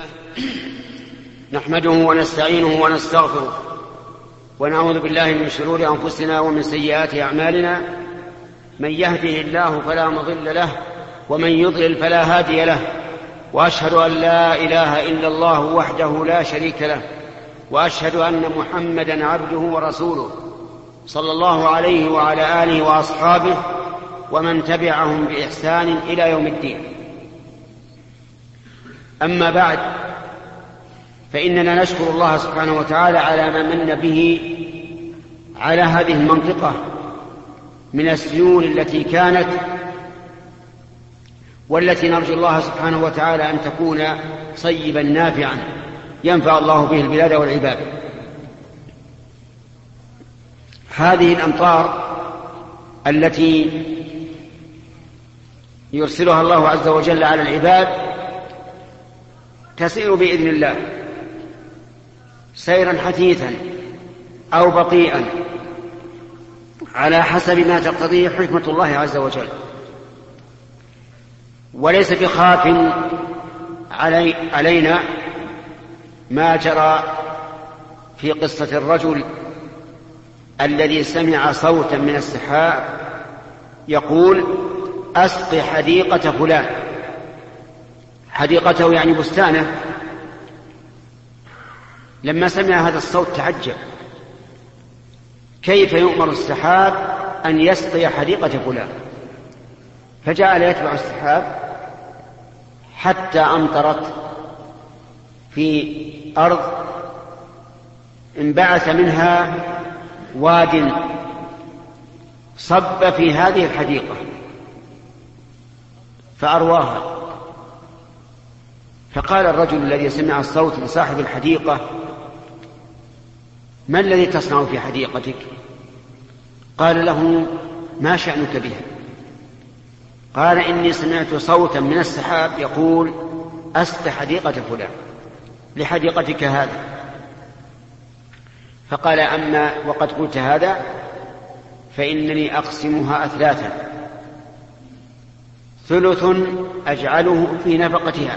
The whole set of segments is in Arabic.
نحمده ونستعينه ونستغفره ونعوذ بالله من شرور أنفسنا ومن سيئات أعمالنا. من يهده الله فلا مضل له ومن يضلل فلا هادي له، وأشهد أن لا إله إلا الله وحده لا شريك له، وأشهد أن محمدا عبده ورسوله صلى الله عليه وعلى آله وأصحابه ومن تبعهم بإحسان إلى يوم الدين. أما بعد، فإننا نشكر الله سبحانه وتعالى على ما من به على هذه المنطقة من السيول التي كانت، والتي نرجو الله سبحانه وتعالى أن تكون صيبا نافعا ينفع الله به البلاد والعباد. هذه الأمطار التي يرسلها الله عز وجل على العباد تسير بإذن الله سيرا حثيثا أو بطيئا على حسب ما تقتضيه حكمة الله عز وجل، وليس بخاف علينا ما جرى في قصة الرجل الذي سمع صوتا من السحاب يقول: أسق حديقة فلان. حديقته يعني بستانه. لما سمع هذا الصوت تعجب: كيف يؤمر السحاب أن يسقي حديقة فلان؟ فجعل يتبع السحاب حتى أمطرت في أرض انبعث منها واد صب في هذه الحديقة فأرواها. فقال الرجل الذي سمع الصوت لصاحب الحديقة: ما الذي تصنع في حديقتك؟ قال له: ما شأنك بها؟ قال: إني سمعت صوتا من السحاب يقول: أسق حديقة فلان لحديقتك هذا. فقال: أما وقد قلت هذا فإنني أقسمها أثلاثا: ثلث أجعله في نفقتها،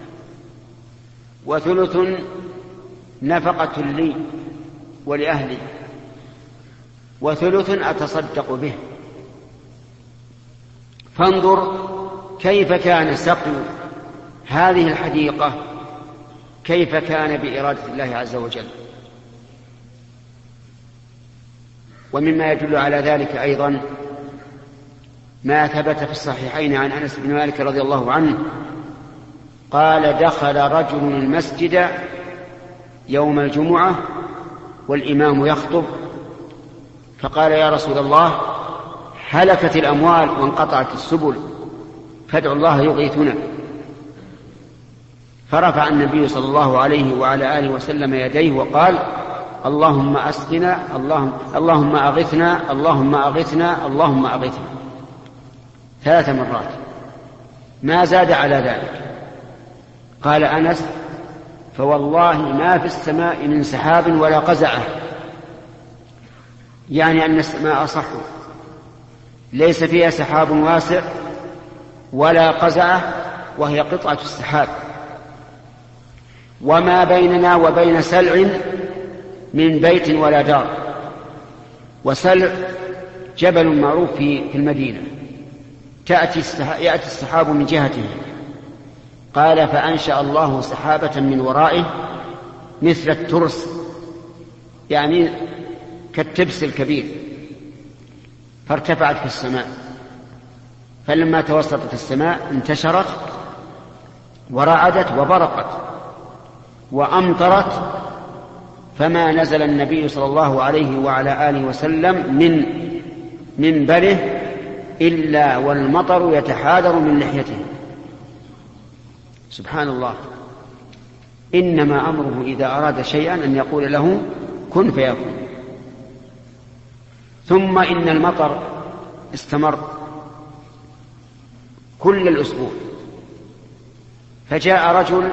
وثلث نفقة لي ولأهلي، وثلث أتصدق به. فانظر كيف كان سقي هذه الحديقة، كيف كان بإرادة الله عز وجل. ومما يدل على ذلك أيضا ما ثبت في الصحيحين عن أنس بن مالك رضي الله عنه قال: دخل رجل المسجد يوم الجمعة والإمام يخطب، فقال: يا رسول الله، هلكت الأموال وانقطعت السبل، فادعوا الله يغيثنا. فرفع النبي صلى الله عليه وعلى آله وسلم يديه وقال: اللهم أسقنا، اللهم أغثنا، اللهم أغثنا، اللهم أغثنا، 3 مرات، ما زاد على ذلك. قال أنس: فوالله ما في السماء من سحاب ولا قزعة، يعني أن السماء صح ليس فيها سحاب واسع ولا قزعة، وهي قطعة السحاب. وما بيننا وبين سلع من بيت ولا دار. وسلع جبل معروف في المدينة، يأتي السحاب من جهته. قال: فأنشأ الله سحابة من ورائه مثل الترس، يعني كالتبس الكبير، فارتفعت في السماء. فلما توسطت السماء انتشرت ورعدت وبرقت وأمطرت، فما نزل النبي صلى الله عليه وعلى آله وسلم من منبره إلا والمطر يتحادر من لحيته. سبحان الله. إنما أمره إذا أراد شيئا أن يقول له كن فيكون. ثم إن المطر استمر كل الأسبوع. فجاء رجل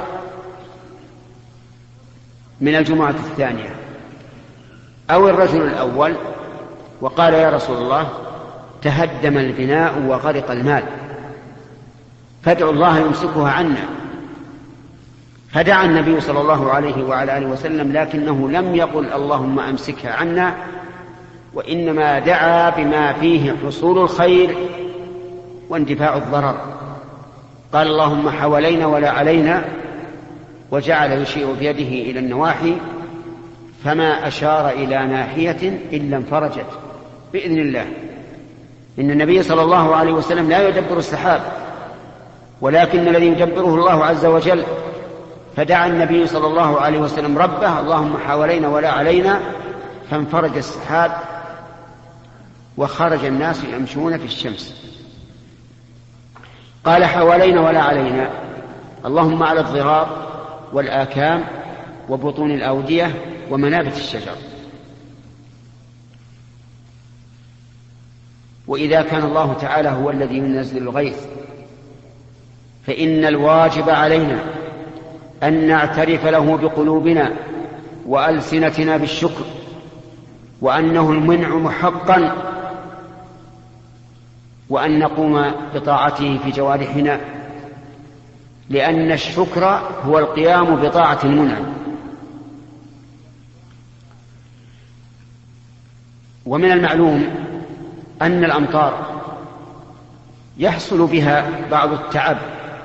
من الجمعة الثانية أو الرجل الأول وقال: يا رسول الله، تهدم البناء وغرق المال، فادعوا الله يمسكها عنا. فدعا النبي صلى الله عليه وعلى آله وسلم، لكنه لم يقل اللهم أمسكها عنا، وإنما دعا بما فيه حصول الخير واندفاع الضرر. قال اللهم حوالينا ولا علينا، وجعل يشير بيده إلى النواحي، فما أشار إلى ناحية إلا انفرجت بإذن الله. إن النبي صلى الله عليه وسلم لا يدبر السحاب، ولكن الذي يدبره الله عز وجل. فدعا النبي صلى الله عليه وسلم ربه اللهم حوالينا ولا علينا، فانفرج السحاب وخرج الناس يمشون في الشمس. قال حوالينا ولا علينا، اللهم على الضراب والآكام وبطون الأودية ومنابت الشجر. وإذا كان الله تعالى هو الذي ينزل الغيث، فإن الواجب علينا أن نعترف له بقلوبنا وألسنتنا بالشكر، وأنه المنعم حقا، وأن نقوم بطاعته في جوارحنا، لأن الشكر هو القيام بطاعة المنعم. ومن المعلوم أن الأمطار يحصل بها بعض التعب،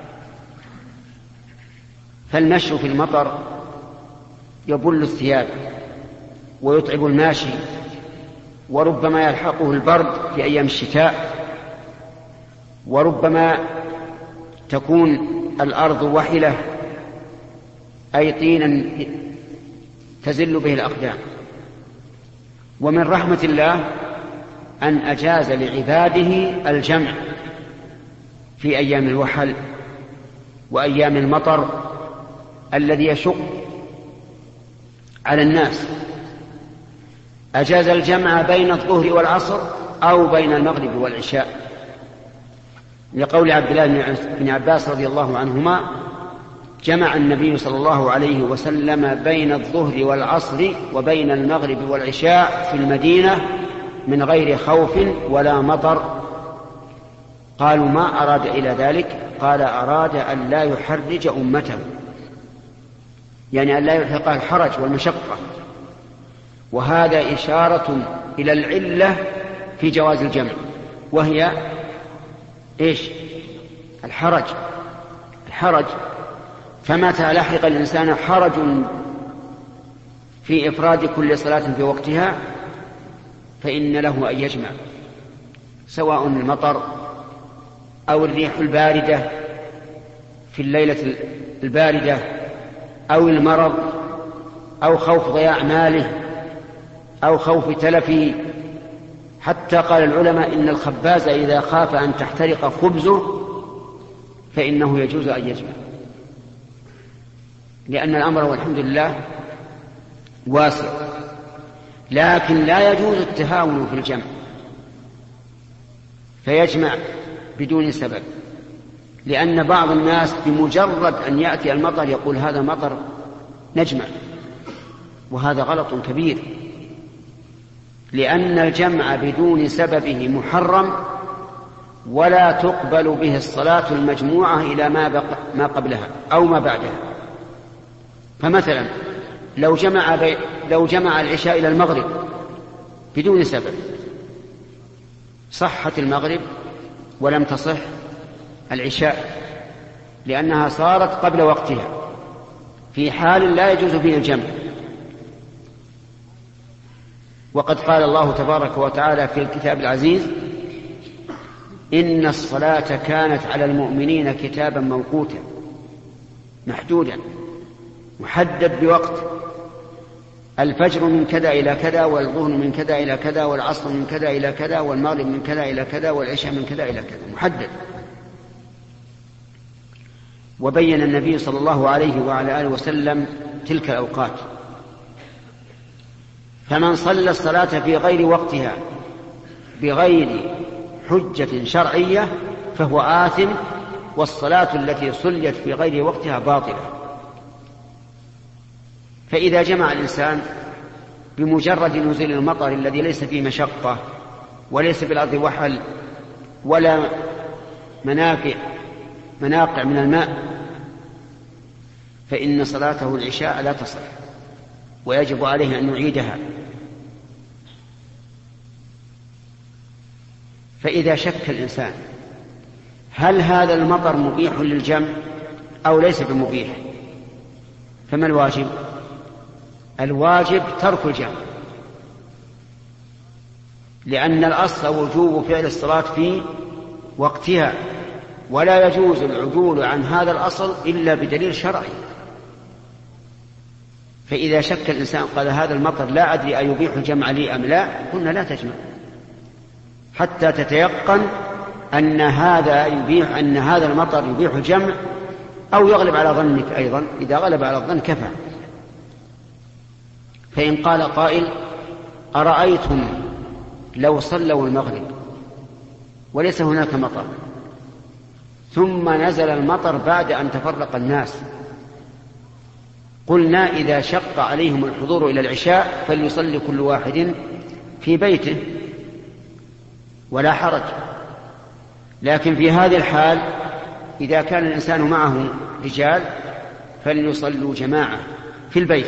فالمشي في المطر يبل الثياب ويتعب الماشي، وربما يلحقه البرد في أيام الشتاء، وربما تكون الأرض وحلة أي طينا تزل به الأقدام. ومن رحمة الله أن أجاز لعباده الجمع في أيام الوحل وأيام المطر الذي يشق على الناس. أجاز الجمع بين الظهر والعصر أو بين المغرب والعشاء، لقول عبد الله بن عباس رضي الله عنهما: جمع النبي صلى الله عليه وسلم بين الظهر والعصر وبين المغرب والعشاء في المدينة من غير خوف ولا مطر. قالوا: ما أراد إلى ذلك؟ قال: أراد أن لا يحرج أمته، يعني أن لا يلحقها الحرج والمشقة. وهذا إشارة إلى العلة في جواز الجمع، وهي إيش؟ الحرج. فمتى لحق الإنسان حرج في إفراد كل صلاة في وقتها فإن له أن يجمع، سواء المطر أو الريح الباردة في الليلة الباردة أو المرض أو خوف ضياع ماله أو خوف تلفه. حتى قال العلماء إن الخباز إذا خاف أن تحترق خبزه فإنه يجوز أن يجمع، لأن الأمر والحمد لله واسع. لكن لا يجوز التهاون في الجمع، فيجمع بدون سبب، لأن بعض الناس بمجرد أن يأتي المطر يقول هذا مطر نجمع، وهذا غلط كبير، لأن الجمع بدون سببه محرم، ولا تقبل به الصلاة المجموعة إلى ما قبلها أو ما بعدها. فمثلا لو جمع العشاء إلى المغرب بدون سبب صحت المغرب ولم تصح العشاء، لأنها صارت قبل وقتها في حال لا يجوز فيه الجمع. وقد قال الله تبارك وتعالى في الكتاب العزيز: إن الصلاة كانت على المؤمنين كتابا موقوتا، محدودا محدد بوقت، الفجر من كذا إلى كذا، والظهر من كذا إلى كذا، والعصر من كذا إلى كذا، والمغرب من كذا إلى كذا، والعشاء من كذا إلى كذا، محدد. وبين النبي صلى الله عليه وعلى آله وسلم تلك الأوقات. فمن صلى الصلاة في غير وقتها بغير حجة شرعية فهو آثم، والصلاة التي صليت في غير وقتها باطلة. فإذا جمع الإنسان بمجرد نزول المطر الذي ليس فيه مشقة وليس بالأرض وحل ولا مناقع من الماء، فإن صلاته العشاء لا تصح ويجب عليه أن يعيدها. فإذا شك الإنسان هل هذا المطر مبيح للجمع أو ليس بمبيح، فما الواجب؟ الواجب ترك الجمع، لأن الأصل وجوب فعل الصلاة في وقتها، ولا يجوز العدول عن هذا الأصل إلا بدليل شرعي. فإذا شك الإنسان قال هذا المطر لا أدري أيبيح الجمع لي أم لا، قلنا لا تجمع حتى تتيقن أن هذا المطر يبيح الجمع، أو يغلب على ظنك أيضا. إذا غلب على الظن كفى. فإن قال قائل أرأيتم لو صلوا المغرب وليس هناك مطر ثم نزل المطر بعد أن تفرق الناس، قلنا إذا شق عليهم الحضور إلى العشاء فليصلي كل واحد في بيته ولا حرج. لكن في هذه الحال إذا كان الإنسان معه رجال فليصلوا جماعة في البيت،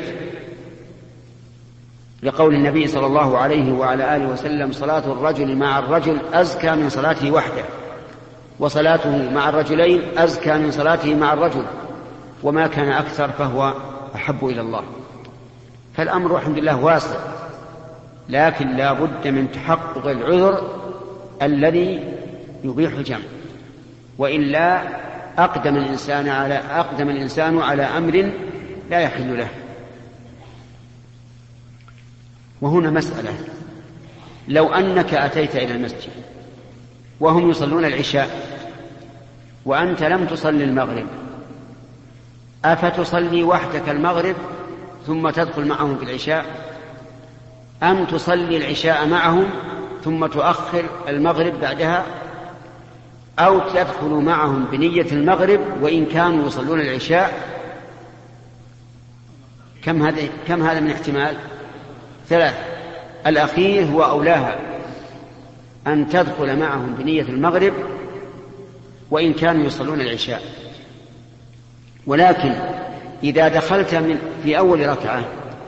لقول النبي صلى الله عليه وعلى آله وسلم صلاة الرجل مع الرجل أزكى من صلاته وحده، وصلاته مع الرجلين أزكى من صلاته مع الرجل، وما كان أكثر فهو أحب إلى الله. فالأمر الحمد لله واسع، لكن لا بد من تحقق العذر الذي يبيح الجمع، وإلا أقدم الإنسان على أمر لا يحل له. وهنا مسألة، لو أنك أتيت إلى المسجد وهم يصلون العشاء وأنت لم تصلي المغرب، أفتصلي وحدك المغرب ثم تدخل معهم في العشاء، أم تصلي العشاء معهم ثم تؤخر المغرب بعدها، أو تدخل معهم بنية المغرب وإن كانوا يصلون العشاء؟ كم هذا من احتمال؟ 3. الأخير هو أولاها، أن تدخل معهم بنية المغرب وإن كانوا يصلون العشاء. ولكن إذا دخلت في أول ركعة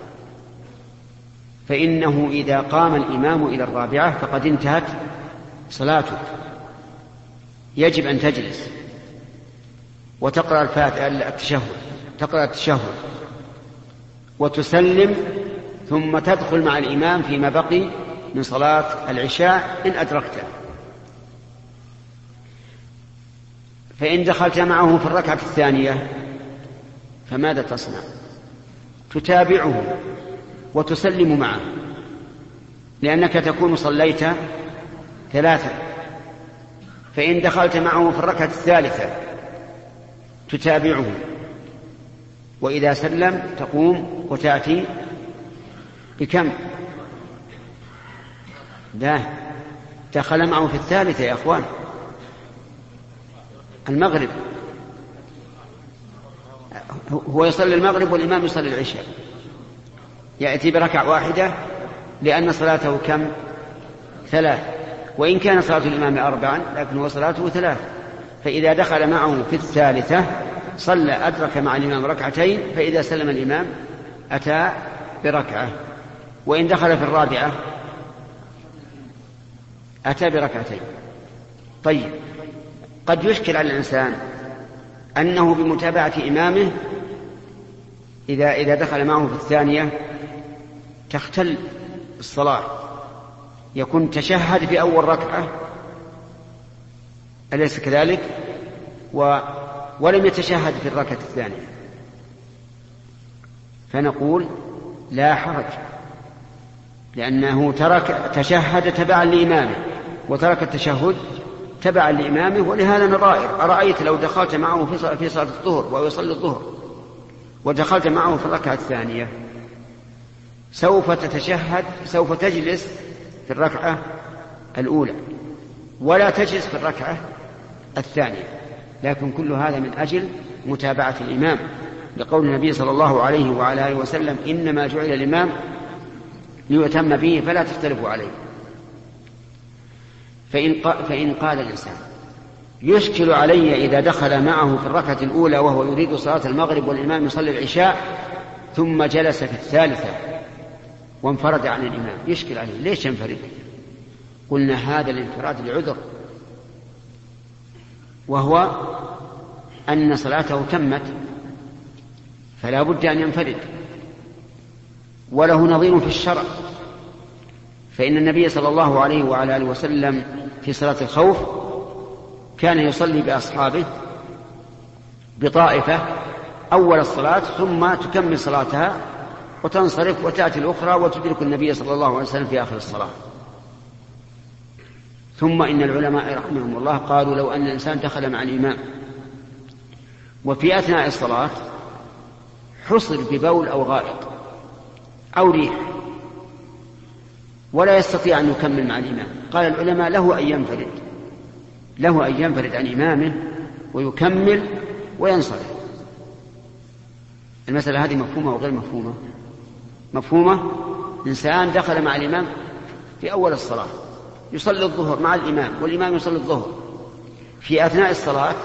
فإنه إذا قام الإمام إلى الرابعة فقد انتهت صلاتك، يجب أن تجلس وتقرأ التشهد وتسلم، ثم تدخل مع الإمام فيما بقي من صلاة العشاء إن أدركته. فإن دخلت معه في الركعة الثانية فماذا تصنع؟ تتابعه وتسلم معه، لأنك تكون صليت 3. فإن دخلت معه في الركعة الثالثة تتابعه، وإذا سلم تقوم وتأتي بكم؟ لا، دخل معه في الثالثة يا أخوان، المغرب، هو يصلي المغرب والإمام يصلي العشاء، يأتي بركعة واحدة لأن صلاته كم؟ 3. وإن كان صلاة الإمام 4 لكن هو صلاته 3. فإذا دخل معه في الثالثة صلى أدرك مع الإمام ركعتين، فإذا سلم الإمام أتى بركعة، وإن دخل في الرابعة أتى بركعتين. طيب، قد يشكل على الإنسان أنه بمتابعة إمامه إذا دخل معه في الثانية تختل الصلاة، يكون تشهد في أول ركعة أليس كذلك؟ ولم يتشهد في الركعة الثانية، فنقول لا حرج، لأنه تشهد تبعا لإمامه وترك التشهد تبعا لإمامه. ولهذا نظائر، أرأيت لو دخلت معه في صلاة الظهر وهو يصلي الظهر ودخلت معه في الركعة الثانية، سوف تجلس في الركعة الأولى ولا تجلس في الركعة الثانية، لكن كل هذا من أجل متابعة الإمام، لقول النبي صلى الله عليه وعلى آله وسلم إنما جعل الإمام ليتم به فلا تختلفوا عليه. فإن قال الإنسان يشكل علي إذا دخل معه في الركعة الأولى وهو يريد صلاة المغرب والإمام يصلي العشاء ثم جلس في الثالثة وانفرد عن الإمام، يشكل عليه ليش ينفرد؟ قلنا هذا الانفراد لعذر، وهو أن صلاته تمت فلا بد أن ينفرد. وله نظير في الشرع، فإن النبي صلى الله عليه وعلى آله وسلم في صلاة الخوف كان يصلي بأصحابه بطائفة أول الصلاة ثم تكمل صلاتها وتنصرف وتأتي الأخرى وتدرك النبي صلى الله عليه وسلم في آخر الصلاة. ثم إن العلماء رحمهم الله قالوا لو أن الإنسان دخل مع الإمام وفي أثناء الصلاة حصل ببول أو غائط أو ريح ولا يستطيع أن يكمل مع الإمام، قال العلماء له أن ينفرد عن إمامه ويكمل وينصرف. المسألة هذه مفهومة وغير مفهومة؟ مفهومة. إنسان دخل مع الإمام في أول الصلاة يصلي الظهر مع الإمام والإمام يصلي الظهر، في أثناء الصلاة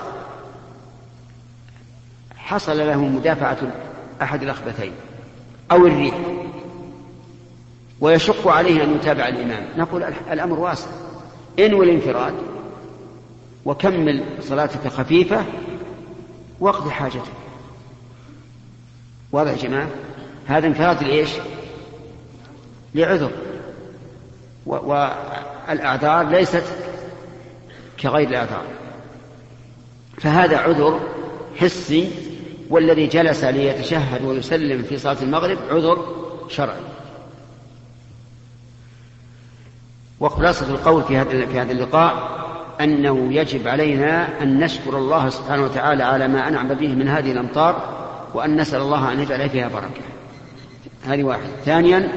حصل له مدافعة أحد الأخبثين أو الريح ويشق عليه أن يتابع الإمام، نقول الأمر واسع، انوي الانفراد وكمل صلاتك خفيفة واقضي حاجتك. واضح يا جماعة؟ هذا انفراد لإيش؟ لعذر، والأعذار ليست كغير الأعذار، فهذا عذر حسي، والذي جلس ليتشهد ويسلم في صلاة المغرب عذر شرعي. وخلاصة القول في هذا اللقاء أنه يجب علينا أن نشكر الله سبحانه وتعالى على ما أنعم به من هذه الأمطار، وأن نسأل الله أن يجعل فيها بركة. هذه واحد. ثانيا،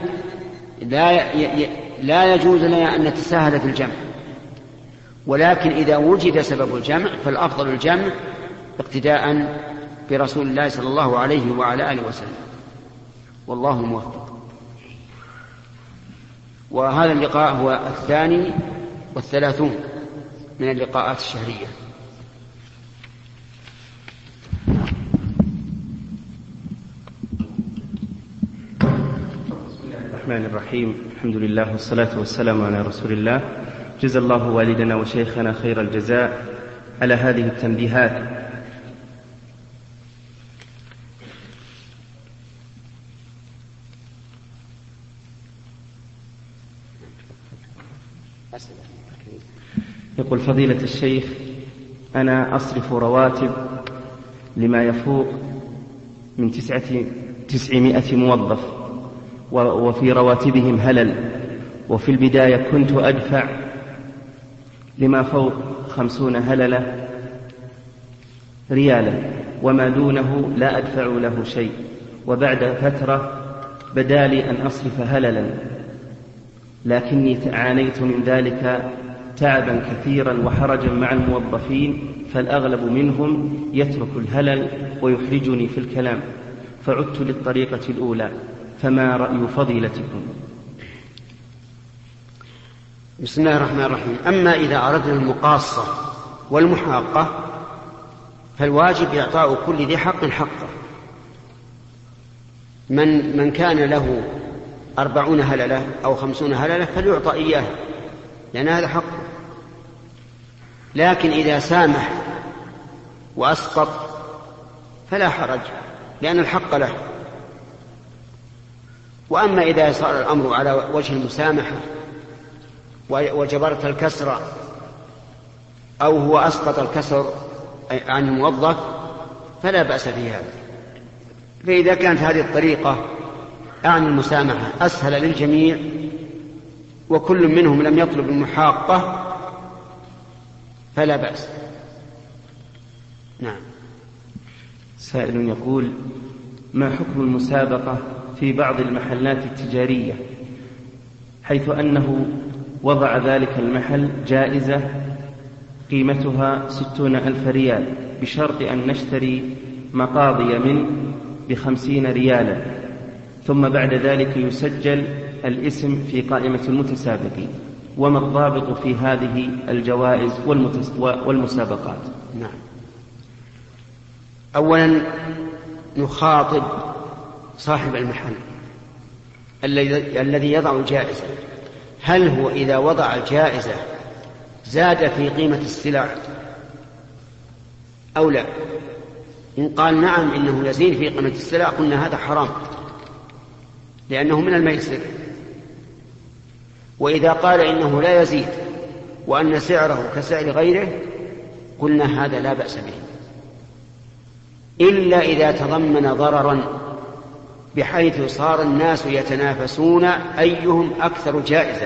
لا يجوز لنا أن نتساهل في الجمع، ولكن إذا وجد سبب الجمع فالأفضل الجمع اقتداء برسول الله صلى الله عليه وعلى آله وسلم، والله موفق. وهذا اللقاء هو 32 من اللقاءات الشهرية. بسم الله الرحمن الرحيم، الحمد لله والصلاة والسلام على رسول الله. جزا الله والدنا وشيخنا خير الجزاء على هذه التنبيهات. يقول فضيلة الشيخ: أنا أصرف رواتب لما يفوق من 900 موظف، وفي رواتبهم هلل، وفي البداية كنت أدفع لما فوق 50 هللة ريالا، وما دونه لا أدفع له شيء، وبعد فترة بدا لي أن أصرف هللا، لكني عانيت من ذلك تعبا كثيرا وحرجا مع الموظفين، فالأغلب منهم يترك الهلل ويحرجني في الكلام، فعدت للطريقة الأولى، فما رأي فضيلتكم؟ بسم الله الرحمن الرحيم. أما إذا أردنا المقاصة والمحاقة فالواجب إعطاء كل ذي حق حقه. من كان له 40 هللة أو 50 هللة فليعطى إياه، لأن هذا حقه. لكن إذا سامح وأسقط فلا حرج، لأن الحق له. وأما إذا صار الأمر على وجه المسامحة وجبرت الكسر أو هو أسقط الكسر عن الموظف فلا بأس في هذا. فإذا كانت هذه الطريقة عن المسامحة أسهل للجميع وكل منهم لم يطلب المحاقة فلا بأس. نعم. سائل يقول: ما حكم المسابقة في بعض المحلات التجارية، حيث أنه وضع ذلك المحل جائزة قيمتها 60,000 ريال بشرط أن نشتري مقاضي منه ب50 ريالا، ثم بعد ذلك يسجل الاسم في قائمة المتسابقين، وما الضابط في هذه الجوائز والمسابقات؟ نعم. أولا نخاطب صاحب المحل الذي يضع الجائزة، هل هو إذا وضع الجائزة زاد في قيمة السلع أو لا؟ إن قال نعم إنه يزيد في قيمة السلع قلنا هذا حرام لأنه من الميسر، وإذا قال إنه لا يزيد وأن سعره كسعر غيره قلنا هذا لا بأس به، إلا إذا تضمن ضررا بحيث صار الناس يتنافسون أيهم أكثر جائزة،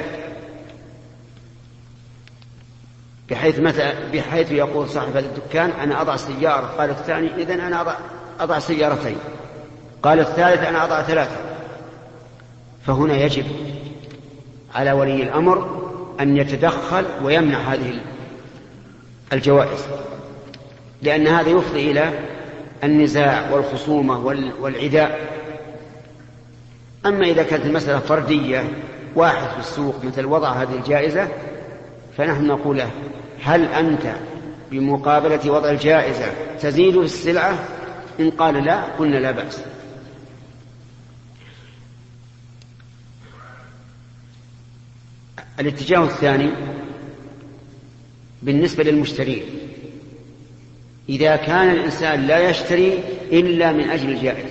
بحيث يقول صاحب الدكان أنا أضع سيارة، قال الثاني إذن أنا أضع سيارتين، قال الثالث أنا أضع 3. فهنا يجب على ولي الأمر أن يتدخل ويمنع هذه الجوائز، لأن هذا يفضي إلى النزاع والخصومة والعداء. أما إذا كانت المسألة فردية، واحد في السوق مثل وضع هذه الجائزة، فنحن نقول له هل أنت بمقابلة وضع الجائزة تزيد في السلعة؟ إن قال لا قلنا لا بأس. الاتجاه الثاني بالنسبة للمشترين، إذا كان الإنسان لا يشتري إلا من أجل الجائزة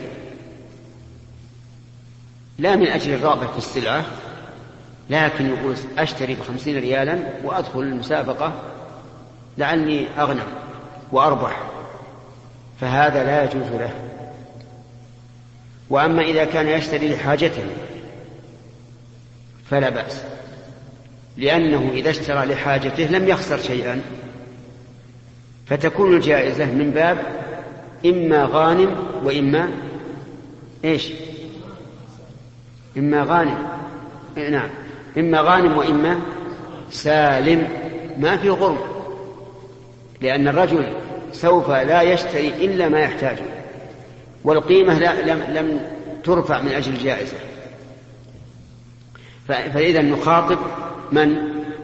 لا من أجل الرغبة في السلعة، لكن يقول أشتري ب50 ريالا وأدخل المسابقة لعلي أغنم وأربح، فهذا لا يجوز له. وأما إذا كان يشتري لحاجته فلا بأس، لأنه إذا اشترى لحاجته لم يخسر شيئا، فتكون الجائزة من باب إما غانم وإما إيش؟ إما غانم، نعم، إما غانم وإما سالم، ما في غرم، لأن الرجل سوف لا يشتري إلا ما يحتاجه، والقيمة لم ترفع من أجل الجائزة. فإذا نخاطب من؟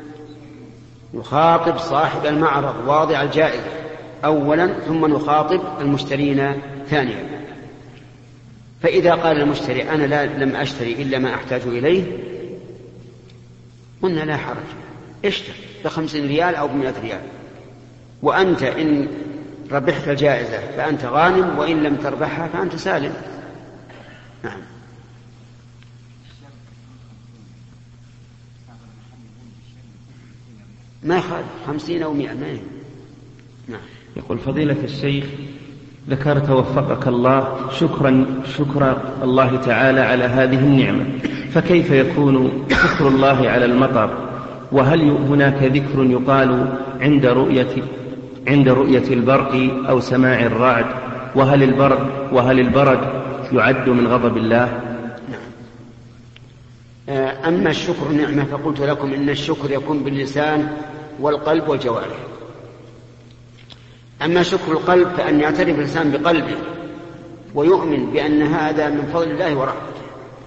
نخاطب صاحب المعرض واضع الجائزة أولا، ثم نخاطب المشترين ثانيا. فإذا قال المشتري أنا لم أشتري إلا ما أحتاج إليه، قلنا لا حرج، اشتري ب50 ريال أو ب100 ريال، وأنت إن ربحت الجائزة فأنت غانم، وإن لم تربحها فأنت سالم. نعم. ما يخالف 50 أو 100 ما يهم. نعم. يقول فضيلة الشيخ، ذكرت وفقك الله شكر الله تعالى على هذه النعمة، فكيف يكون شكر الله على المطر؟ وهل هناك ذكر يقال عند رؤية البرق أو سماع الرعد؟ وهل البرد يعد من غضب الله؟ أما الشكر نعمة فقلت لكم إن الشكر يكون باللسان والقلب والجوارح. أما شكر القلب فأن يعترف الإنسان بقلبه ويؤمن بأن هذا من فضل الله ورحمته.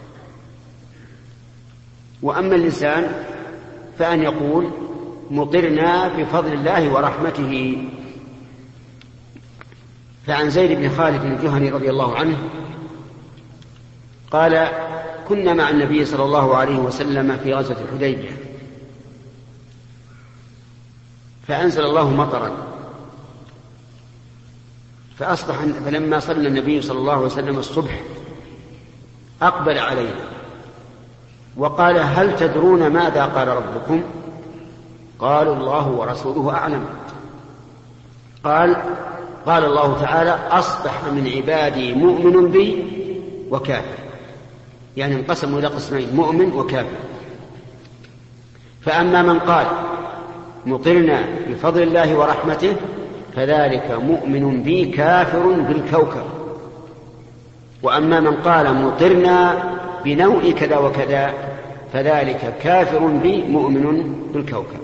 وأما اللسان فأن يقول مطرنا بفضل الله ورحمته. فعن زيد بن خالد الجهني رضي الله عنه قال كنا مع النبي صلى الله عليه وسلم في غزوة الحديبية، فأنزل الله مطرا، فلما صلى النبي صلى الله عليه وسلم الصبح أقبل علينا وقال هل تدرون ماذا قال ربكم؟ قالوا الله ورسوله أعلم. قال الله تعالى أصبح من عبادي مؤمن بي وكافر، يعني انقسموا إلى قسمين، مؤمن وكافر. فأما من قال مطرنا بفضل الله ورحمته فذلك مؤمن بي كافر بالكوكب، وأما من قال مطرنا بنوء كذا وكذا فذلك كافر بي مؤمن بالكوكب.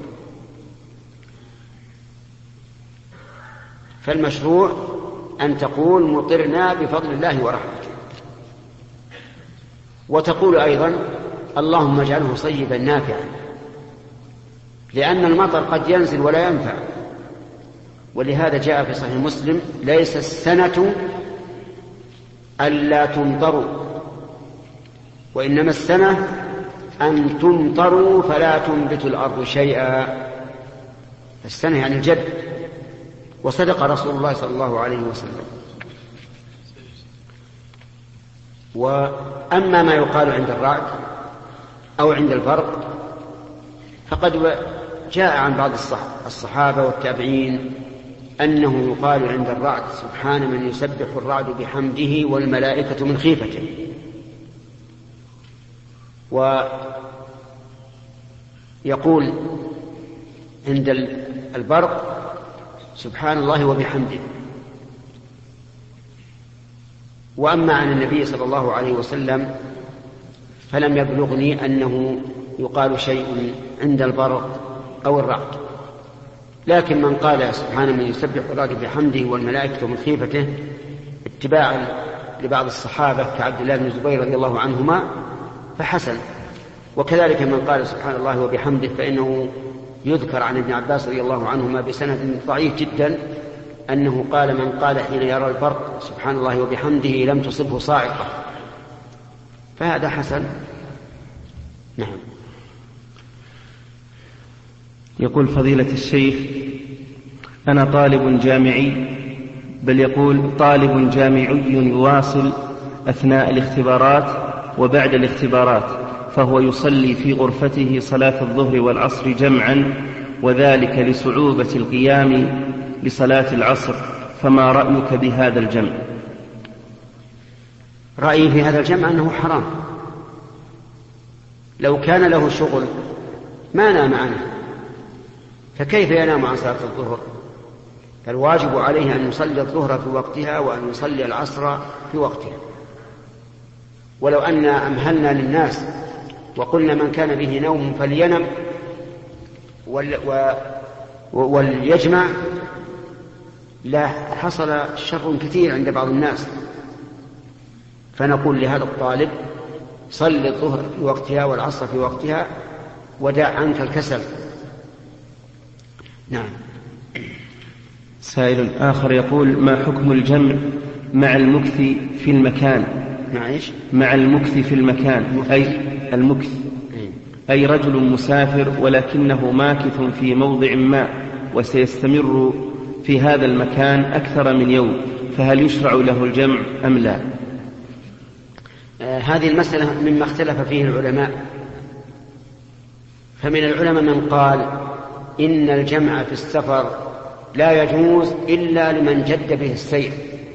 فالمشروع أن تقول مطرنا بفضل الله ورحمته، وتقول أيضا اللهم اجعله صيبا نافعا، لأن المطر قد ينزل ولا ينفع. ولهذا جاء في صحيح مسلم: ليس السنة ألا تمطروا، وإنما السنة أن تمطروا فلا تنبت الأرض شيئا. السنة يعني الجد. وصدق رسول الله صلى الله عليه وسلم. وأما ما يقال عند الرعد أو عند البرق فقد جاء عن بعض الصحابة والتابعين أنه يقال عند الرعد: سبحان من يسبح الرعد بحمده والملائكة من خيفته. ويقول عند البرق: سبحان الله وبحمده. وأما عن النبي صلى الله عليه وسلم فلم يبلغني أنه يقال شيء عند البرق أو الرعد. لكن من قال: سبحان من يسبح الرعد بحمده والملائكة من خيفته، اتباعا لبعض الصحابة كعبد الله بن الزبير رضي الله عنهما، فحسن. وكذلك من قال: سبحان الله وبحمده، فإنه يذكر عن ابن عباس رضي الله عنهما بسند ضعيف جدا أنه قال: من قال حين يرى البرق سبحان الله وبحمده لم تصبه صاعقة. فهذا حسن. نعم. يقول فضيلة الشيخ: أنا طالب جامعي، بل يقول طالب جامعي يواصل أثناء الاختبارات وبعد الاختبارات، فهو يصلي في غرفته صلاة الظهر والعصر جمعا، وذلك لصعوبة القيام لصلاة العصر، فما رأيك بهذا الجمع؟ رأيي في هذا الجمع أنه حرام. لو كان له شغل ما نام عنه، فكيف ينام عن صلاة الظهر؟ فالواجب عليه أن يصلي الظهر في وقتها وأن يصلي العصر في وقتها. ولو أن أمهلنا للناس وقلنا من كان به نوم فلينم وليجمع، لا حصل شر كثير عند بعض الناس. فنقول لهذا الطالب: صل الظهر في وقتها والعصر في وقتها ودع عنك الكسل. نعم. سائل آخر يقول: ما حكم الجمع مع المكث في المكان؟ مع المكث في المكان، أي المكث أي رجل مسافر ولكنه ماكث في موضع ما وسيستمر في هذا المكان أكثر من يوم، فهل يشرع له الجمع أم لا؟ هذه المسألة مما اختلف فيه العلماء. فمن العلماء من قال إن الجمع في السفر لا يجوز إلا لمن جد به السير،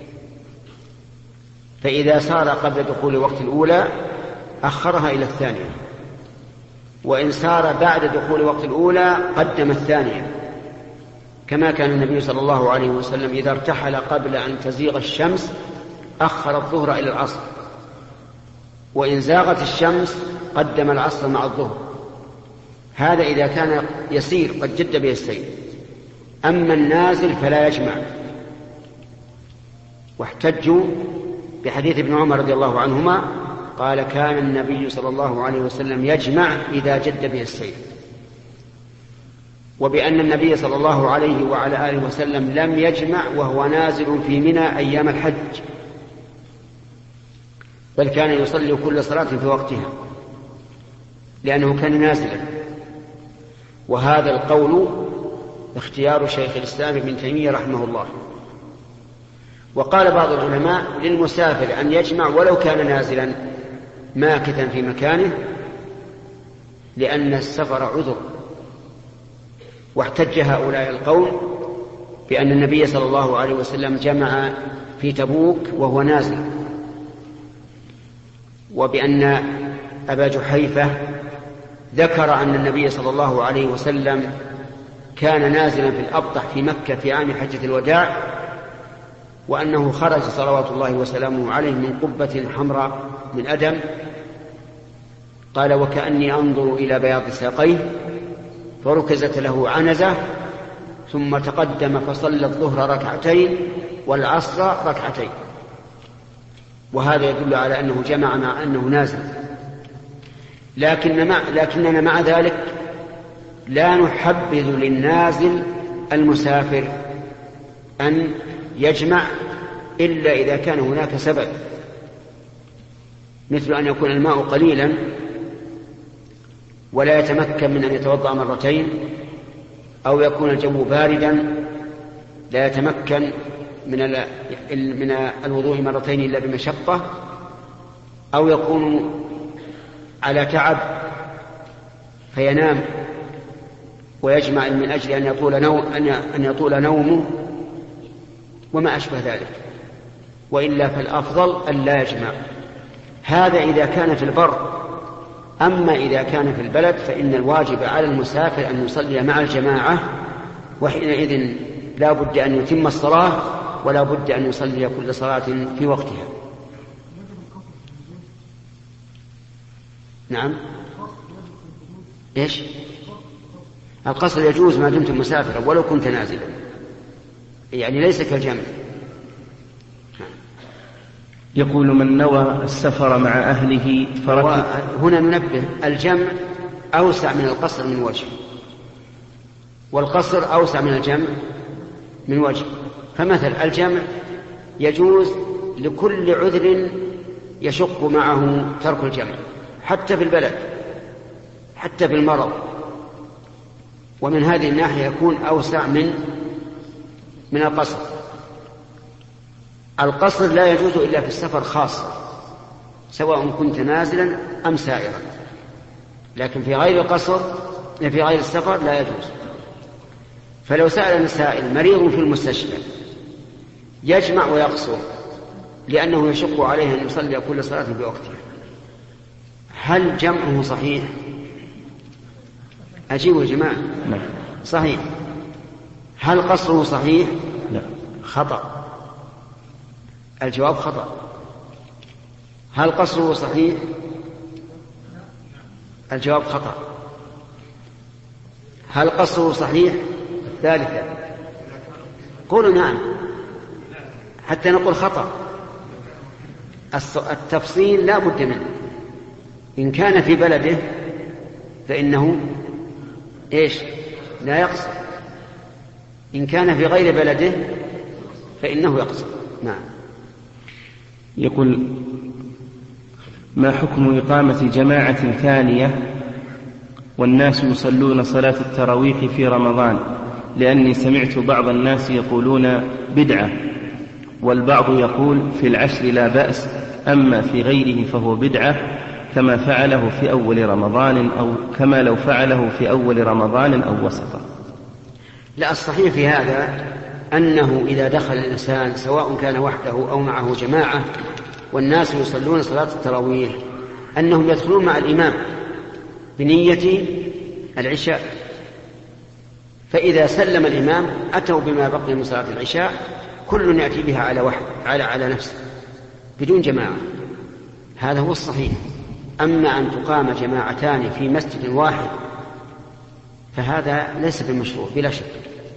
فإذا سار قبل دخول وقت الأولى أخرها إلى الثانية، وإن سار بعد دخول وقت الأولى قدم الثانية، كما كان النبي صلى الله عليه وسلم إذا ارتحل قبل أن تزيغ الشمس أخر الظهر إلى العصر، وإن زاغت الشمس قدم العصر مع الظهر. هذا إذا كان يسير قد جد به السير. أما النازل فلا يجمع. واحتجوا بحديث ابن عمر رضي الله عنهما قال: كان النبي صلى الله عليه وسلم يجمع إذا جد به السير. وبأن النبي صلى الله عليه وعلى آله وسلم لم يجمع وهو نازل في منى أيام الحج، بل كان يصلي كل صلاة في وقتها لأنه كان نازلا. وهذا القول اختيار شيخ الإسلام ابن تيمية رحمه الله. وقال بعض العلماء للمسافر أن يجمع ولو كان نازلا ماكثا في مكانه، لأن السفر عذر. واحتج هؤلاء القوم بأن النبي صلى الله عليه وسلم جمع في تبوك وهو نازل، وبأن أبا جحيفة ذكر أن النبي صلى الله عليه وسلم كان نازلا في الأبطح في مكة في عام حجة الوداع، وأنه خرج صلوات الله وسلامه عليه من قبة حمراء من أدم، قال: وكأني أنظر إلى بياض ساقيه، فركزت له عنزة، ثم تقدم فصلى الظهر ركعتين والعصر ركعتين. وهذا يدل على أنه جمع مع أنه نازل. لكننا مع ذلك لا نحبذ للنازل المسافر أن يجمع إلا إذا كان هناك سبب، مثل أن يكون الماء قليلا ولا يتمكن من أن يتوضأ مرتين، أو يكون الجو باردا لا يتمكن من الوضوء مرتين إلا بمشقة، أو يكون على تعب فينام ويجمع من أجل أن يطول نومه وما أشبه ذلك، وإلا فالأفضل أن لا يجمع. هذا إذا كان في البر. أما إذا كان في البلد فإن الواجب على المسافر أن يصلي مع الجماعة، وحينئذ لا بد أن يتم الصلاة ولا بد أن يصلي كل صلاة في وقتها. نعم. إيش؟ القصر يجوز ما دمت مسافرا ولو كنت نازلا، يعني ليس كالجمع. يقول من نوى السفر مع أهله فركب. هنا ننبه، الجمع أوسع من القصر من وجه، والقصر أوسع من الجمع من وجه. فمثل الجمع يجوز لكل عذر يشق معه ترك الجمع، حتى في البلد، حتى في المرض، ومن هذه الناحية يكون أوسع من القصر. القصر لا يجوز إلا في السفر خاصة، سواء كنت نازلا أم سائرا، لكن في غير القصر في غير السفر لا يجوز. فلو سأل سائل مريض في المستشفى يجمع ويقصر لأنه يشق عليه أن يصلي كل صلاة بوقتها، هل جمعه صحيح؟ أجيبوا يا جماعة. صحيح. هل قصره صحيح؟ لا. خطأ. الجواب خطأ. هل قصره صحيح؟ الجواب خطأ. هل قصره صحيح؟ ثالثا قولوا نعم حتى نقول خطأ. التفصيل لا بد منه. إن كان في بلده فإنه لا يقصر، إن كان في غير بلده فإنه يقصر. نعم. يقول ما حكم إقامة جماعة ثانية والناس يصلون صلاة التراويح في رمضان؟ لأني سمعت بعض الناس يقولون بدعة، والبعض يقول في العشر لا بأس، أما في غيره فهو بدعة، كما فعله في أول رمضان أو كما لو فعله في أول رمضان أو وسطه. لا، الصحيح في هذا أنه إذا دخل الإنسان سواء كان وحده أو معه جماعة والناس يصلون صلاة التراويح أنهم يدخلون مع الإمام بنية العشاء، فإذا سلم الإمام أتوا بما بقي من صلاة العشاء، كل يأتي بها على وحده على نفسه بدون جماعة. هذا هو الصحيح. أما أن تقام جماعتان في مسجد واحد فهذا ليس بالمشروع بلا شك،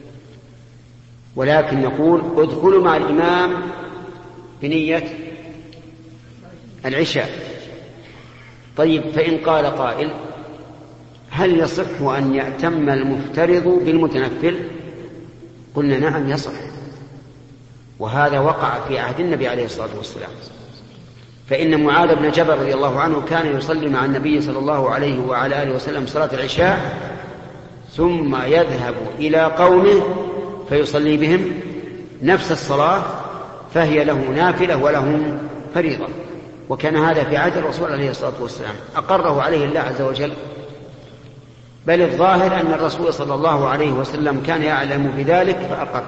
ولكن نقول ادخلوا مع الإمام بنية العشاء. طيب، فإن قال قائل هل يصح أن يأتم المفترض بالمتنفل؟ قلنا نعم يصح، وهذا وقع في عهد النبي عليه الصلاة والسلام. فإن معاذ بن جبل رضي الله عنه كان يصلي مع النبي صلى الله عليه وعلى آله وسلم صلاة العشاء، ثم يذهب إلى قومه فيصلي بهم نفس الصلاة، فهي له نافلة ولهم فريضة. وكان هذا في عهد الرسول عليه الصلاة والسلام، أقره عليه الله عز وجل، بل الظاهر أن الرسول صلى الله عليه وسلم كان يعلم بذلك فأقر.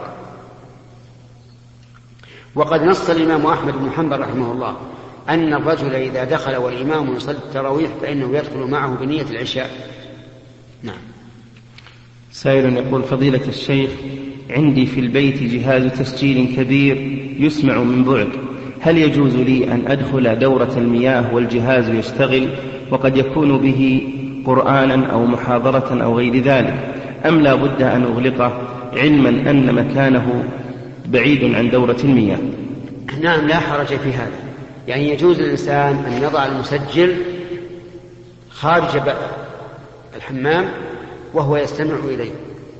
وقد نص الإمام أحمد بن حنبل رحمه الله أن الرجل إذا دخل والإمام يصلي التراويح فإنه يدخل معه بنية العشاء. نعم. سائل يقول فضيلة الشيخ، عندي في البيت جهاز تسجيل كبير يسمع من بعد، هل يجوز لي أن أدخل دورة المياه والجهاز يشتغل وقد يكون به قرآنا أو محاضرة أو غير ذلك، أم لا بد أن أغلقه علما أن مكانه بعيد عن دورة المياه؟ نعم، لا حرج في هذا. يعني يجوز للإنسان أن يضع المسجل خارج الحمام وهو يستمع إليه.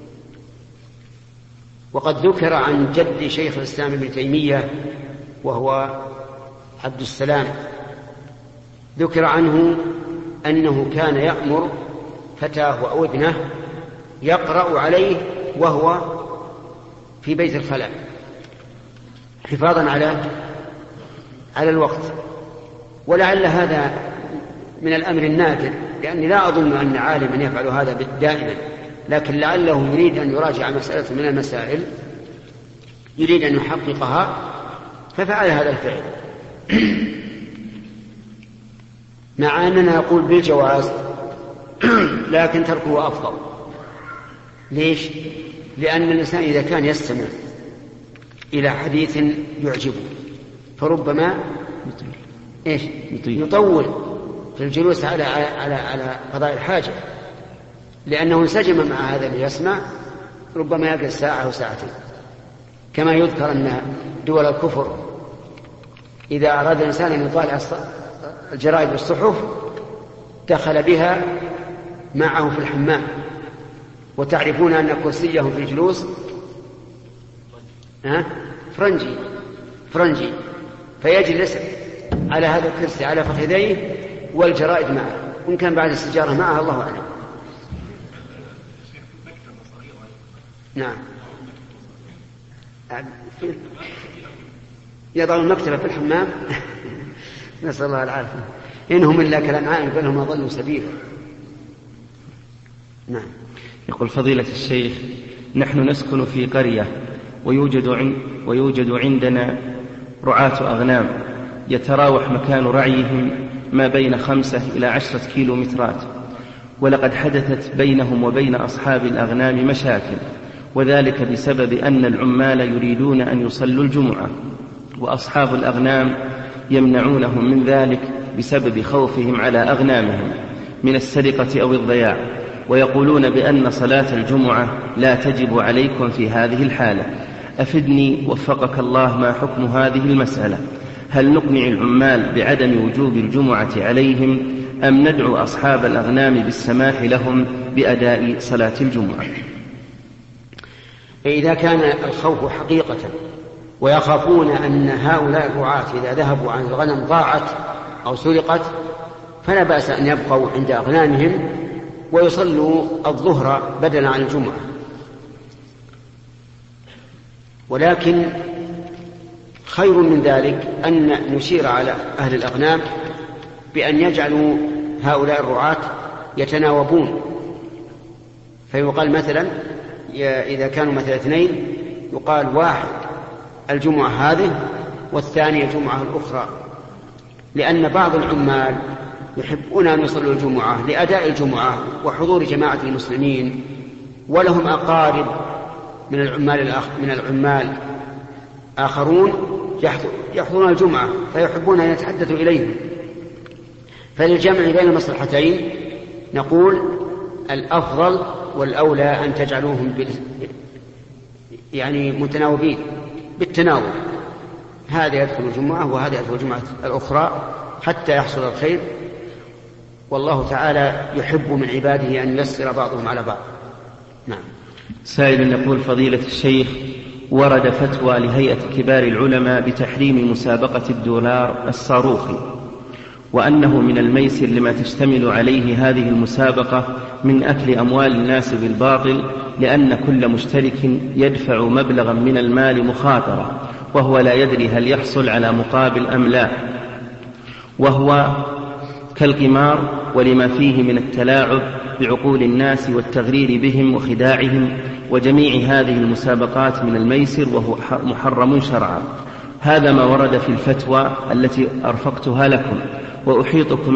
وقد ذكر عن جد شيخ الإسلام ابن تيمية وهو عبد السلام، ذكر عنه أنه كان يأمر فتاه أو ابنه يقرأ عليه وهو في بيت الخلاء حفاظا على الوقت. ولعل هذا من الأمر النادر، لأني لا أظن أن عالما يفعل هذا دائما، لكن لعله يريد أن يراجع مسألة من المسائل، يريد أن يحققها ففعل هذا الفعل. مع أننا نقول بالجواز لكن تركه أفضل. ليش؟ لأن الإنسان إذا كان يستمع إلى حديث يعجبه فربما يطول في الجلوس على قضاء الحاجة، لأنه انسجم مع هذا اللي يسمع، ربما يجلس ساعة أو ساعتين. كما يذكر أن دول الكفر إذا أراد الإنسان أن يطالع الجرائد والصحف دخل بها معه في الحمام، وتعرفون أن كرسيه في الجلوس فرنجي، فيجلس على هذا الكرسي على فخذيه والجرائد معه، وإن كان بعد السجارة معها الله أعلم. نعم، يضع المكتبة في الحمام نسأل الله العافية. إنهم إلا كالأنعام بل هم أضلوا سبيلا. نعم. يقول فضيلة الشيخ: نحن نسكن في قرية ويوجد عندنا رعاة أغنام يتراوح مكان رعيهم ما بين 5 إلى 10 كيلومترات، ولقد حدثت بينهم وبين أصحاب الأغنام مشاكل، وذلك بسبب أن العمال يريدون أن يصلوا الجمعة، وأصحاب الأغنام يمنعونهم من ذلك بسبب خوفهم على أغنامهم من السرقة أو الضياع، ويقولون بأن صلاة الجمعة لا تجب عليكم في هذه الحالة. أفدني وفقك الله، ما حكم هذه المسألة؟ هل نقنع العمال بعدم وجوب الجمعة عليهم أم ندعو أصحاب الأغنام بالسماح لهم بأداء صلاة الجمعة؟ إذا كان الخوف حقيقة ويخافون أن هؤلاء الرعاة إذا ذهبوا عن الغنم ضاعت أو سرقت فلا بأس أن يبقوا عند أغنامهم ويصلوا الظهر بدلا عن الجمعة. ولكن خير من ذلك أن نشير على أهل الأغنام بأن يجعلوا هؤلاء الرعاة يتناوبون، فيقال مثلا إذا كانوا مثلا 2 يقال 1 الجمعة هذه والثانية الجمعة الأخرى، لأن بعض العمال يحبون أن يصلوا الجمعة لأداء الجمعة وحضور جماعة المسلمين، ولهم أقارب من العمال آخرون يحضرون الجمعة فيحبون أن يتحدثوا إليهم. فللجمع بين المصلحتين نقول الأفضل والأولى أن تجعلوهم يعني متناوبين بالتناوب، هذا يدخل الجمعة وهذا يدخل الجمعة الأخرى حتى يحصل الخير، والله تعالى يحب من عباده أن ييسر بعضهم على بعض. نعم. سائل يقول فضيلة الشيخ: ورد فتوى لهيئة كبار العلماء بتحريم مسابقة الدولار الصاروخي، وأنه من الميسر لما تشتمل عليه هذه المسابقة من أكل أموال الناس بالباطل، لأن كل مشترك يدفع مبلغا من المال مخاطرة وهو لا يدري هل يحصل على مقابل أم لا، وهو كالقمار ولما فيه من التلاعب بعقول الناس والتغرير بهم وخداعهم، وجميع هذه المسابقات من الميسر وهو محرم شرعا. هذا ما ورد في الفتوى التي أرفقتها لكم، وأحيطكم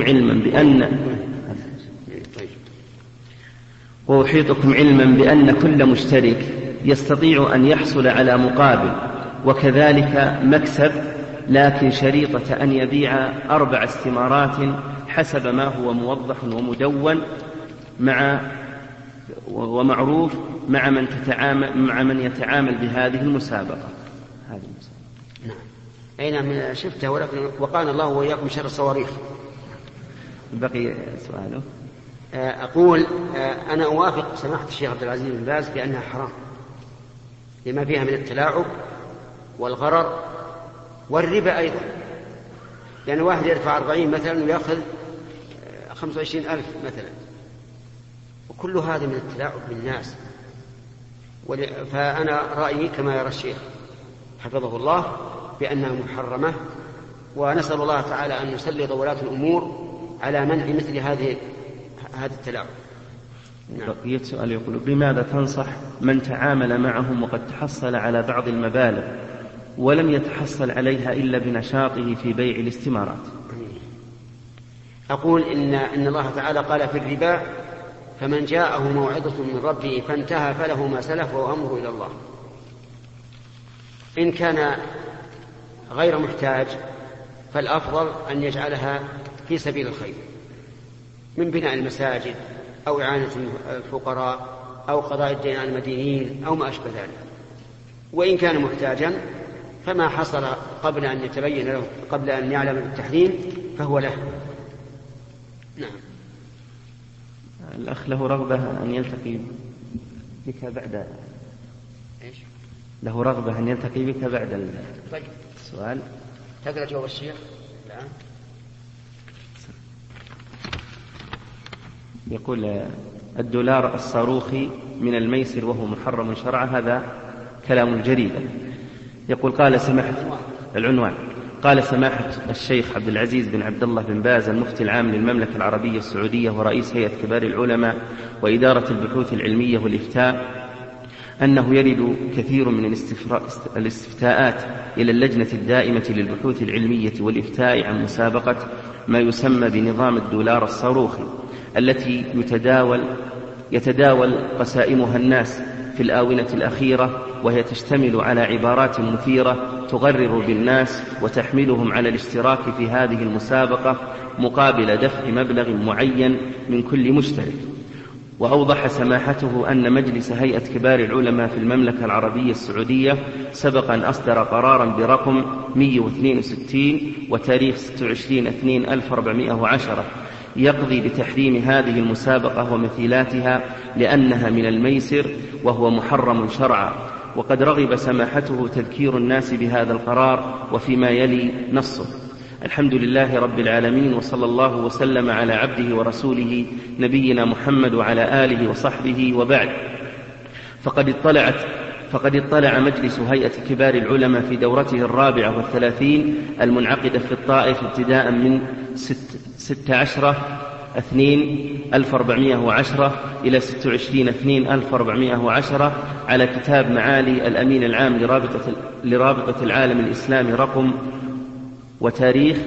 علما بأن كل مشترك يستطيع أن يحصل على مقابل وكذلك مكسب، لكن شريطة أن يبيع 4 استمارات حسب ما هو موضح ومدون ومعروف مع من يتعامل بهذه المسابقة. نعم. أين شفته، ولكن وقانا الله وإياكم شر الصواريخ. بقي سؤاله. أقول أنا أوافق سماحة الشيخ عبد العزيز بن باز بأنها حرام لما فيها من التلاعب والغرر والربا أيضا، يعني واحد يدفع 40 مثلا ويأخذ 25,000 مثلا، وكل هذا من التلاعب بالناس. فأنا رأيي كما يرى الشيخ حفظه الله بأنها محرمة، ونسأل الله تعالى أن يسلط ولاة الأمور على منع مثل هذا التلاعب. بقية سؤال يقول: بماذا تنصح من تعامل معهم وقد تحصل على بعض المبالغ ولم يتحصل عليها إلا بنشاطه في بيع الاستمارات؟ أقول إن الله تعالى قال في الربا: فمن جاءه موعظة من ربه فانتهى فله ما سلف وأمره إلى الله. إن كان غير محتاج فالأفضل أن يجعلها في سبيل الخير من بناء المساجد أو إعانة الفقراء أو قضاء الدين عن المدينين أو ما أشبه ذلك. وإن كان محتاجا فما حصل قبل أن يتبين له، قبل أن يعلم بالتحريم، فهو له. نعم. الأخ له رغبة أن يلتقي بك بعد إيش؟ له رغبة أن يلتقي بك بعد السؤال. تقرأ جواب الشيخ الآن. يقول: الدولار الصاروخي من الميسر وهو محرم شرعا. هذا كلام الجريدة. يقول: قال سماحة العنوان: قال سماحة الشيخ عبد العزيز بن عبد الله بن باز المفتي العام للمملكة العربية السعودية ورئيس هيئة كبار العلماء وإدارة البحوث العلمية والإفتاء أنه يرد كثير من الاستفتاءات إلى اللجنة الدائمة للبحوث العلمية والإفتاء عن مسابقة ما يسمى بنظام الدولار الصاروخي التي يتداول قسائمها الناس في الآونة الأخيرة، وهي تشتمل على عبارات مثيرة تغرر بالناس وتحملهم على الاشتراك في هذه المسابقة مقابل دفع مبلغ معين من كل مشترك. وأوضح سماحته أن مجلس هيئة كبار العلماء في المملكة العربية السعودية سبق أن أصدر قرارا برقم 162 وتاريخ 26/2/1410 يقضي بتحريم هذه المسابقة ومثيلاتها لأنها من الميسر وهو محرم شرعا. وقد رغب سماحته تذكير الناس بهذا القرار وفيما يلي نصه: الحمد لله رب العالمين، وصلى الله وسلم على عبده ورسوله نبينا محمد وعلى آله وصحبه، وبعد. فقد اطلع مجلس هيئة كبار العلماء في دورته 34 المنعقدة في الطائف ابتداء من 16/2/1410 إلى 26/2/1410 على كتاب معالي الأمين العام لرابطة العالم الإسلامي رقم وتاريخ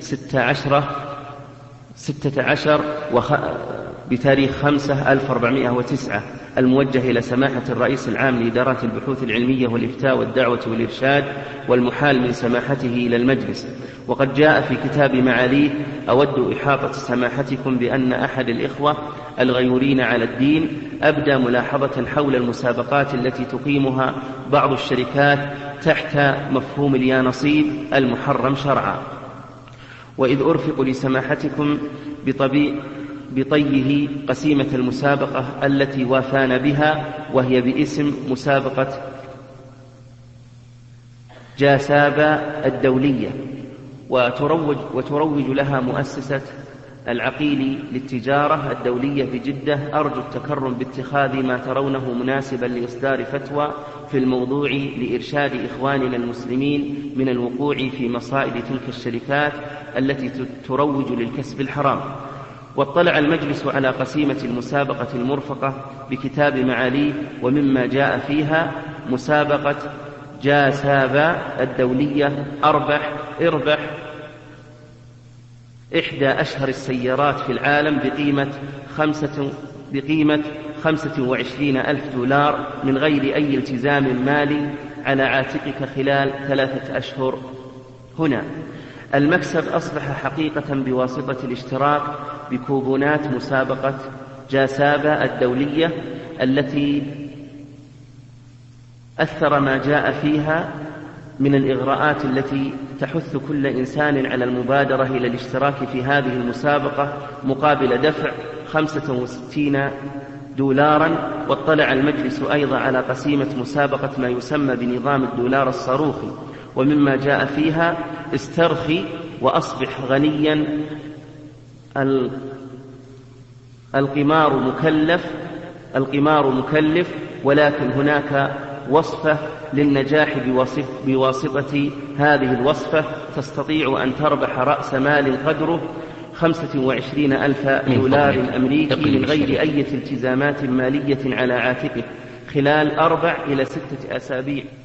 16 بتاريخ 5/1409 الموجه إلى سماحة الرئيس العام لإدارة البحوث العلمية والإفتاء والدعوة والإرشاد، والمحال من سماحته إلى المجلس. وقد جاء في كتاب معاليه: أود إحاطة سماحتكم بأن أحد الإخوة الغيورين على الدين أبدى ملاحظة حول المسابقات التي تقيمها بعض الشركات تحت مفهوم اليانصيب المحرم شرعا. وإذ أرفق لسماحتكم بطيه قسيمة المسابقة التي وافانا بها، وهي باسم مسابقة جاسابة الدولية، وتروج لها مؤسسة العقيلي للتجارة الدولية بجدة. أرجو التكرم باتخاذ ما ترونه مناسبا لإصدار فتوى في الموضوع لإرشاد إخواننا المسلمين من الوقوع في مصائد تلك الشركات التي تروج للكسب الحرام. واطلع المجلس على قسيمة المسابقة المرفقة بكتاب معاليه، ومما جاء فيها: مسابقة جاسابة الدولية اربح 11 السيارات في العالم بقيمة 25,000 دولار من غير أي التزام مالي على عاتقك خلال 3 أشهر. هنا المكسب أصبح حقيقة بواسطة الاشتراك بكوبونات مسابقة جاسابة الدولية التي أثر ما جاء فيها من الإغراءات التي تحث كل إنسان على المبادرة إلى الاشتراك في هذه المسابقة مقابل دفع 65 دولارا. واطلع المجلس أيضا على قسيمة مسابقة ما يسمى بنظام الدولار الصاروخي، ومما جاء فيها: استرخي وأصبح غنيا، القمار مكلف، ولكن هناك وصفة للنجاح بواسطة هذه الوصفة تستطيع أن تربح رأس مال قدره 25,000 دولار أمريكي من غير أي التزامات مالية على عاتقه خلال 4 إلى 6 أسابيع.